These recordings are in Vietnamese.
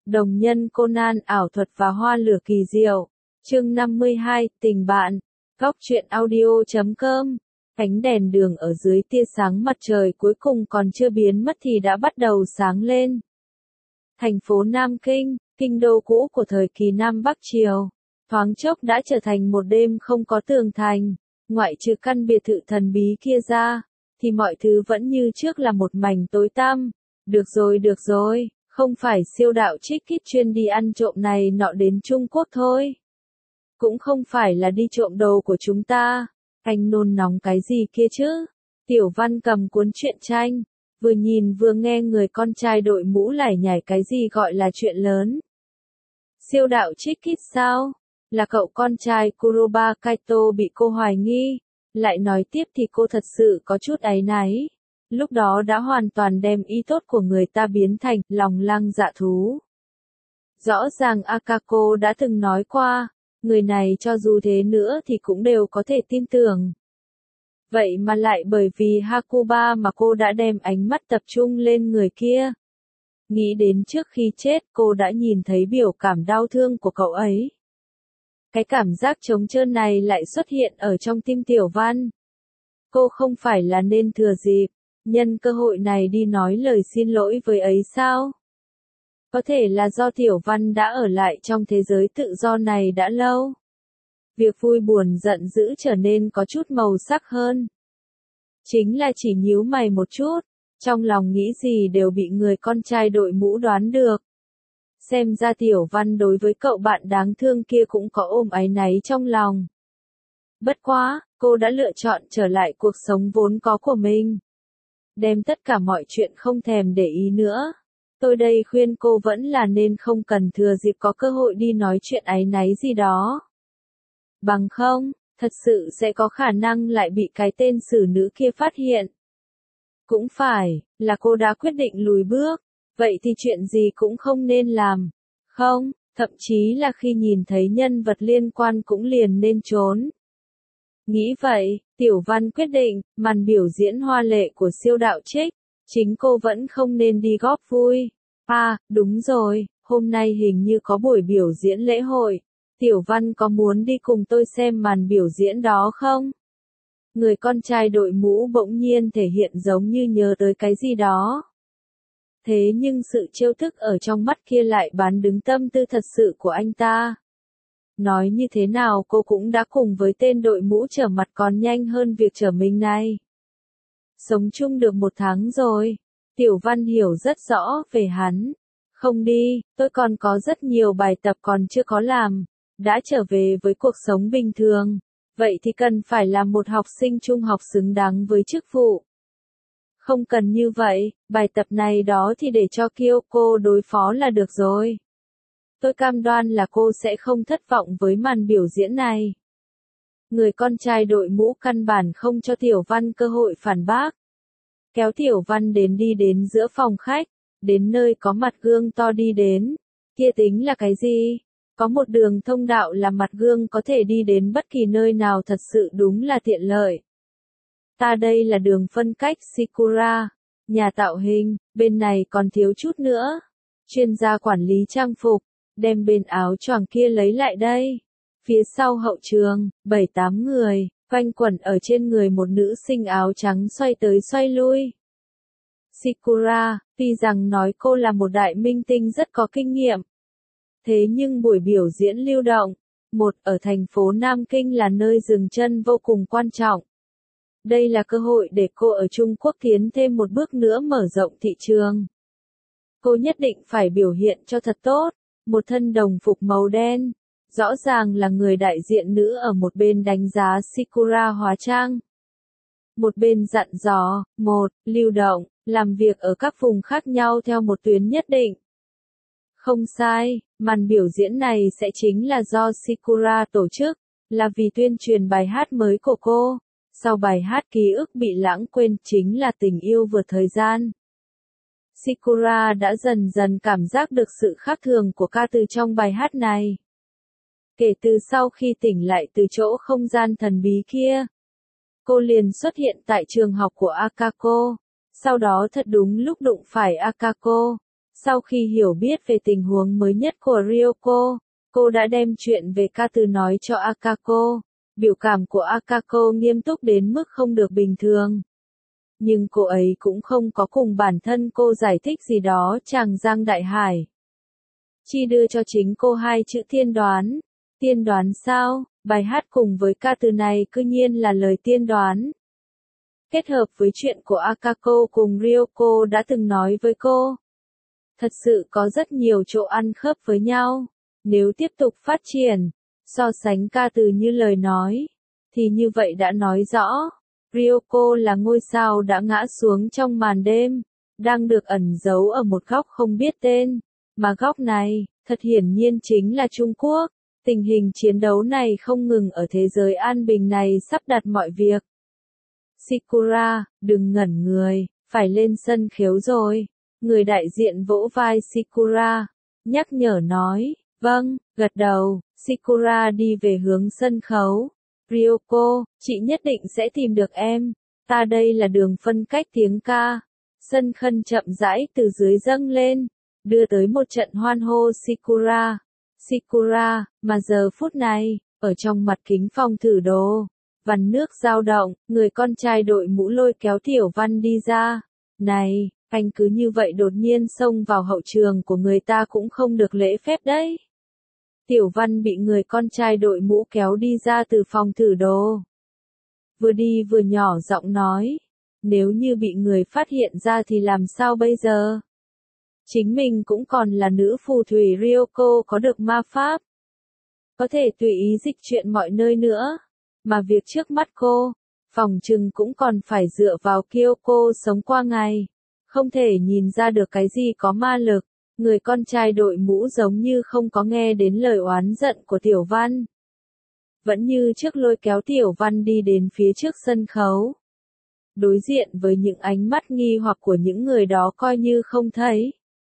Đồng nhân Conan ảo thuật và hoa lửa kỳ diệu. Chương 52, tình bạn. Góc truyện audio.com. Ánh đèn đường ở dưới tia sáng mặt trời cuối cùng còn chưa biến mất thì đã bắt đầu sáng lên. Thành phố Nam Kinh, kinh đô cũ của thời kỳ Nam Bắc Triều, thoáng chốc đã trở thành một đêm không có tường thành. Ngoại trừ căn biệt thự thần bí kia ra, thì mọi thứ vẫn như trước là một mảnh tối tăm. Được rồi, không phải siêu đạo trích kít chuyên đi ăn trộm này nọ đến Trung Quốc thôi. Cũng không phải là đi trộm đồ của chúng ta. Anh nôn nóng cái gì kia chứ? Tiểu Văn cầm cuốn truyện tranh, vừa nhìn vừa nghe người con trai đội mũ lải nhải cái gì gọi là chuyện lớn. Siêu đạo trích kít sao? Là cậu con trai Kuroba Kaito bị cô hoài nghi. Lại nói tiếp thì cô thật sự có chút áy náy. Lúc đó đã hoàn toàn đem ý tốt của người ta biến thành lòng lang dạ thú. Rõ ràng Akako đã từng nói qua, người này cho dù thế nữa thì cũng đều có thể tin tưởng. Vậy mà lại bởi vì Hakuba mà cô đã đem ánh mắt tập trung lên người kia. Nghĩ đến trước khi chết cô đã nhìn thấy biểu cảm đau thương của cậu ấy. Cái cảm giác trống trơn này lại xuất hiện ở trong tim Tiểu Văn. Cô không phải là nên thừa dịp, nhân cơ hội này đi nói lời xin lỗi với ấy sao? Có thể là do Tiểu Văn đã ở lại trong thế giới tự do này đã lâu. Việc vui buồn giận dữ trở nên có chút màu sắc hơn. Chính là chỉ nhíu mày một chút, trong lòng nghĩ gì đều bị người con trai đội mũ đoán được. Xem ra Tiểu Văn đối với cậu bạn đáng thương kia cũng có ôm áy náy trong lòng. Bất quá, cô đã lựa chọn trở lại cuộc sống vốn có của mình. Đem tất cả mọi chuyện không thèm để ý nữa. Tôi đây khuyên cô vẫn là nên không cần thừa dịp có cơ hội đi nói chuyện áy náy gì đó. Bằng không, thật sự sẽ có khả năng lại bị cái tên xử nữ kia phát hiện. Cũng phải, là cô đã quyết định lùi bước, vậy thì chuyện gì cũng không nên làm. Không, thậm chí là khi nhìn thấy nhân vật liên quan cũng liền nên trốn. Nghĩ vậy, Tiểu Văn quyết định, màn biểu diễn hoa lệ của siêu đạo trích, chính cô vẫn không nên đi góp vui. À, đúng rồi, hôm nay hình như có buổi biểu diễn lễ hội. Tiểu Văn có muốn đi cùng tôi xem màn biểu diễn đó không? Người con trai đội mũ bỗng nhiên thể hiện giống như nhớ tới cái gì đó. Thế nhưng sự trêu tức ở trong mắt kia lại bán đứng tâm tư thật sự của anh ta. Nói như thế nào cô cũng đã cùng với tên đội mũ trở mặt còn nhanh hơn việc trở mình này. Sống chung được 1 tháng rồi. Tiểu Văn hiểu rất rõ về hắn. Không đi, tôi còn có rất nhiều bài tập còn chưa có làm. Đã trở về với cuộc sống bình thường. Vậy thì cần phải là một học sinh trung học xứng đáng với chức vụ. Không cần như vậy, bài tập này đó thì để cho Kyoko đối phó là được rồi. Tôi cam đoan là cô sẽ không thất vọng với màn biểu diễn này. Người con trai đội mũ căn bản không cho Tiểu Văn cơ hội phản bác. Kéo Tiểu Văn đi đến giữa phòng khách, đến nơi có mặt gương to đi đến. Kia tính là cái gì? Có một đường thông đạo là mặt gương có thể đi đến bất kỳ nơi nào thật sự đúng là tiện lợi. Ta đây là đường phân cách Sakura, nhà tạo hình, bên này còn thiếu chút nữa. Chuyên gia quản lý trang phục, đem bên áo choàng kia lấy lại đây. Phía sau hậu trường, 7-8 người, quanh quẩn ở trên người một nữ sinh áo trắng xoay tới xoay lui. Sakura, tuy rằng nói cô là một đại minh tinh rất có kinh nghiệm. Thế nhưng buổi biểu diễn lưu động, ở thành phố Nam Kinh là nơi dừng chân vô cùng quan trọng. Đây là cơ hội để cô ở Trung Quốc tiến thêm một bước nữa mở rộng thị trường. Cô nhất định phải biểu hiện cho thật tốt, một thân đồng phục màu đen. Rõ ràng là người đại diện nữ ở một bên đánh giá Sakura hóa trang. Một bên dặn dò, lưu động, làm việc ở các vùng khác nhau theo một tuyến nhất định. Không sai, màn biểu diễn này sẽ chính là do Sakura tổ chức, là vì tuyên truyền bài hát mới của cô. Sau bài hát ký ức bị lãng quên chính là tình yêu vượt thời gian. Sakura đã dần dần cảm giác được sự khác thường của ca từ trong bài hát này. Kể từ sau khi tỉnh lại từ chỗ không gian thần bí kia, cô liền xuất hiện tại trường học của Akako. Sau đó thật đúng lúc đụng phải Akako. Sau khi hiểu biết về tình huống mới nhất của Ryoko, cô đã đem chuyện về ca từ nói cho Akako. Biểu cảm của Akako nghiêm túc đến mức không được bình thường. Nhưng cô ấy cũng không có cùng bản thân cô giải thích gì đó chàng Giang Đại Hải. Chỉ đưa cho chính cô 2 chữ tiên đoán. Tiên đoán sao? Bài hát cùng với ca từ này cư nhiên là lời tiên đoán. Kết hợp với chuyện của Akako cùng Ryoko đã từng nói với cô. Thật sự có rất nhiều chỗ ăn khớp với nhau. Nếu tiếp tục phát triển, so sánh ca từ như lời nói, thì như vậy đã nói rõ, Ryoko là ngôi sao đã ngã xuống trong màn đêm, đang được ẩn giấu ở một góc không biết tên, mà góc này, thật hiển nhiên chính là Trung Quốc. Tình hình chiến đấu này không ngừng ở thế giới an bình này sắp đặt mọi việc. Sakura, đừng ngẩn người, phải lên sân khấu rồi. Người đại diện vỗ vai Sakura, nhắc nhở nói, vâng, gật đầu, Sakura đi về hướng sân khấu. Ryoko, chị nhất định sẽ tìm được em, ta đây là đường phân cách tiếng ca. Sân khân chậm rãi từ dưới dâng lên, đưa tới một trận hoan hô Sakura. Sakura, mà giờ phút này, ở trong mặt kính phòng thử đồ, vằn nước dao động, người con trai đội mũ lôi kéo Tiểu Văn đi ra. Này, anh cứ như vậy đột nhiên xông vào hậu trường của người ta cũng không được lễ phép đấy. Tiểu Văn bị người con trai đội mũ kéo đi ra từ phòng thử đồ. Vừa đi vừa nhỏ giọng nói, nếu như bị người phát hiện ra thì làm sao bây giờ? Chính mình cũng còn là nữ phù thủy Ryoko có được ma pháp. Có thể tùy ý dịch chuyện mọi nơi nữa. Mà việc trước mắt cô, phòng trừng cũng còn phải dựa vào Kyoko sống qua ngày. Không thể nhìn ra được cái gì có ma lực. Người con trai đội mũ giống như không có nghe đến lời oán giận của Tiểu Văn. Vẫn như trước lôi kéo Tiểu Văn đi đến phía trước sân khấu. Đối diện với những ánh mắt nghi hoặc của những người đó coi như không thấy.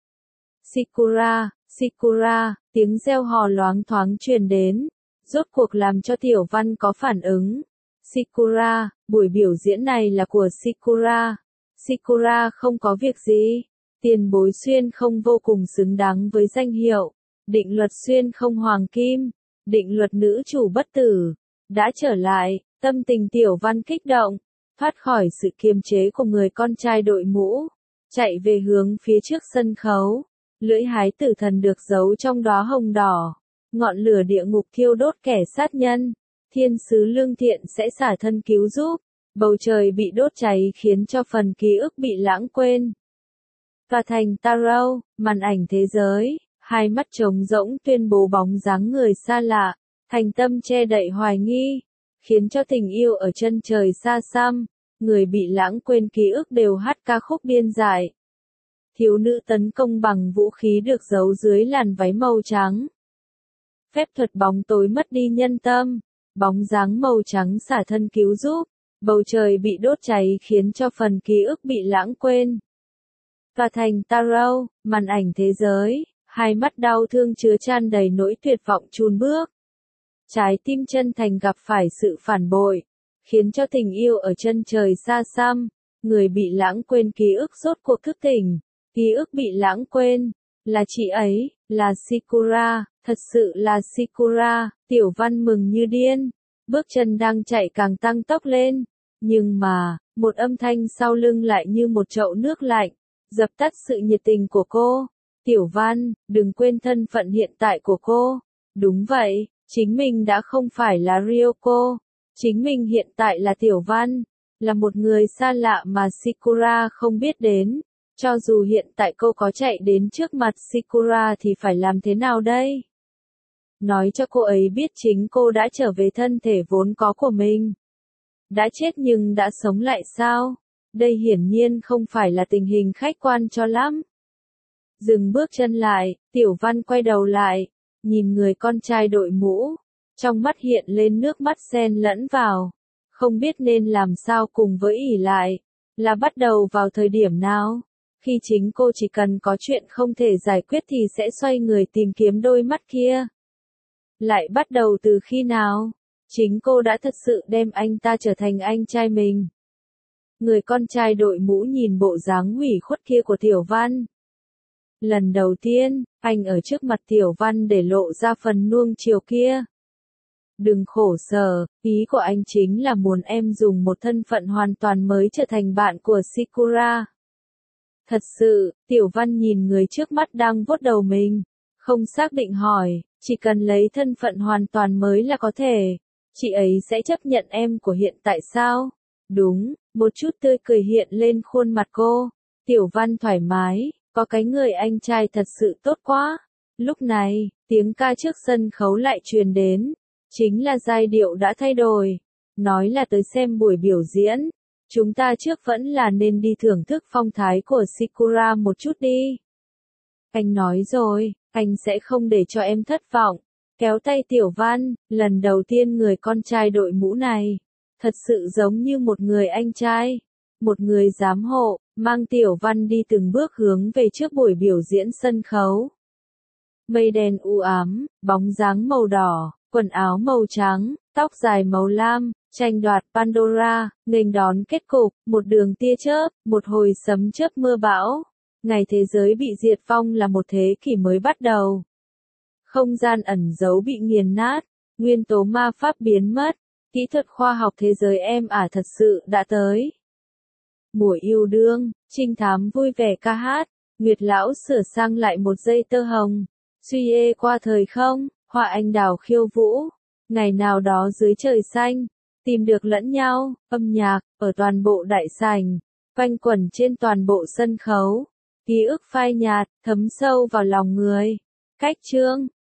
Sakura, Sakura, tiếng reo hò loáng thoáng truyền đến, rốt cuộc làm cho Tiểu Văn có phản ứng. Sakura, buổi biểu diễn này là của Sakura. Sakura không có việc gì. Tiền bối xuyên không vô cùng xứng đáng với danh hiệu. Định luật xuyên không hoàng kim. Định luật nữ chủ bất tử. Đã trở lại, tâm tình Tiểu Văn kích động. Thoát khỏi sự kiềm chế của người con trai đội mũ. Chạy về hướng phía trước sân khấu. Lưỡi hái tử thần được giấu trong đóa hồng đỏ. Ngọn lửa địa ngục thiêu đốt kẻ sát nhân. Thiên sứ lương thiện sẽ xả thân cứu giúp. Bầu trời bị đốt cháy khiến cho phần ký ức bị lãng quên. Tòa thành Taro, màn ảnh thế giới, hai mắt trống rỗng tuyên bố bóng dáng người xa lạ, thành tâm che đậy hoài nghi, khiến cho tình yêu ở chân trời xa xăm, người bị lãng quên ký ức đều hát ca khúc điên dại. Thiếu nữ tấn công bằng vũ khí được giấu dưới làn váy màu trắng. Phép thuật bóng tối mất đi nhân tâm, bóng dáng màu trắng xả thân cứu giúp, bầu trời bị đốt cháy khiến cho phần ký ức bị lãng quên. Tòa thành Taro, màn ảnh thế giới, hai mắt đau thương chứa chan đầy nỗi tuyệt vọng chùn bước. Trái tim chân thành gặp phải sự phản bội, khiến cho tình yêu ở chân trời xa xăm, người bị lãng quên ký ức rốt cuộc thức tỉnh, ký ức bị lãng quên, là chị ấy, là Sakura, thật sự là Sakura, Tiểu Văn mừng như điên, bước chân đang chạy càng tăng tốc lên, nhưng mà, một âm thanh sau lưng lại như một chậu nước lạnh, dập tắt sự nhiệt tình của cô. Tiểu Văn, đừng quên thân phận hiện tại của cô. Đúng vậy, chính mình đã không phải là Ryoko. Chính mình hiện tại là Tiểu Văn, là một người xa lạ mà Sakura không biết đến. Cho dù hiện tại cô có chạy đến trước mặt Sakura thì phải làm thế nào đây? Nói cho cô ấy biết chính cô đã trở về thân thể vốn có của mình. Đã chết nhưng đã sống lại sao? Đây hiển nhiên không phải là tình hình khách quan cho lắm. Dừng bước chân lại, Tiểu Văn quay đầu lại, nhìn người con trai đội mũ, trong mắt hiện lên nước mắt xen lẫn vào, không biết nên làm sao cùng với ỷ lại, là bắt đầu vào thời điểm nào, khi chính cô chỉ cần có chuyện không thể giải quyết thì sẽ xoay người tìm kiếm đôi mắt kia. Lại bắt đầu từ khi nào, chính cô đã thật sự đem anh ta trở thành anh trai mình. Người con trai đội mũ nhìn bộ dáng ủy khuất kia của Tiểu Văn. Lần đầu tiên, anh ở trước mặt Tiểu Văn để lộ ra phần nuông chiều kia. Đừng khổ sở, ý của anh chính là muốn em dùng một thân phận hoàn toàn mới trở thành bạn của Sakura. Thật sự, Tiểu Văn nhìn người trước mắt đang vuốt đầu mình, không xác định hỏi, chỉ cần lấy thân phận hoàn toàn mới là có thể, chị ấy sẽ chấp nhận em của hiện tại sao? Đúng, một chút tươi cười hiện lên khuôn mặt cô. Tiểu Văn thoải mái, có cái người anh trai thật sự tốt quá. Lúc này, tiếng ca trước sân khấu lại truyền đến, chính là giai điệu đã thay đổi. Nói là tới xem buổi biểu diễn, chúng ta trước vẫn là nên đi thưởng thức phong thái của Sakura một chút đi. Anh nói rồi, anh sẽ không để cho em thất vọng. Kéo tay Tiểu Văn, lần đầu tiên người con trai đội mũ này, thật sự giống như một người anh trai, một người giám hộ, mang Tiểu Văn đi từng bước hướng về trước buổi biểu diễn sân khấu. Mây đen u ám, bóng dáng màu đỏ, quần áo màu trắng, tóc dài màu lam, tranh đoạt Pandora, nghênh đón kết cục, một đường tia chớp, một hồi sấm chớp mưa bão. Ngày thế giới bị diệt vong là một thế kỷ mới bắt đầu. Không gian ẩn giấu bị nghiền nát, nguyên tố ma pháp biến mất, kỹ thuật khoa học thế giới em thật sự đã tới. Mùa yêu đương, trinh thám vui vẻ ca hát, Nguyệt lão sửa sang lại một dây tơ hồng, suy ê qua thời không, hoa anh đào khiêu vũ, ngày nào đó dưới trời xanh, tìm được lẫn nhau, âm nhạc, ở toàn bộ đại sảnh, quanh quẩn trên toàn bộ sân khấu, ký ức phai nhạt, thấm sâu vào lòng người. Cách chương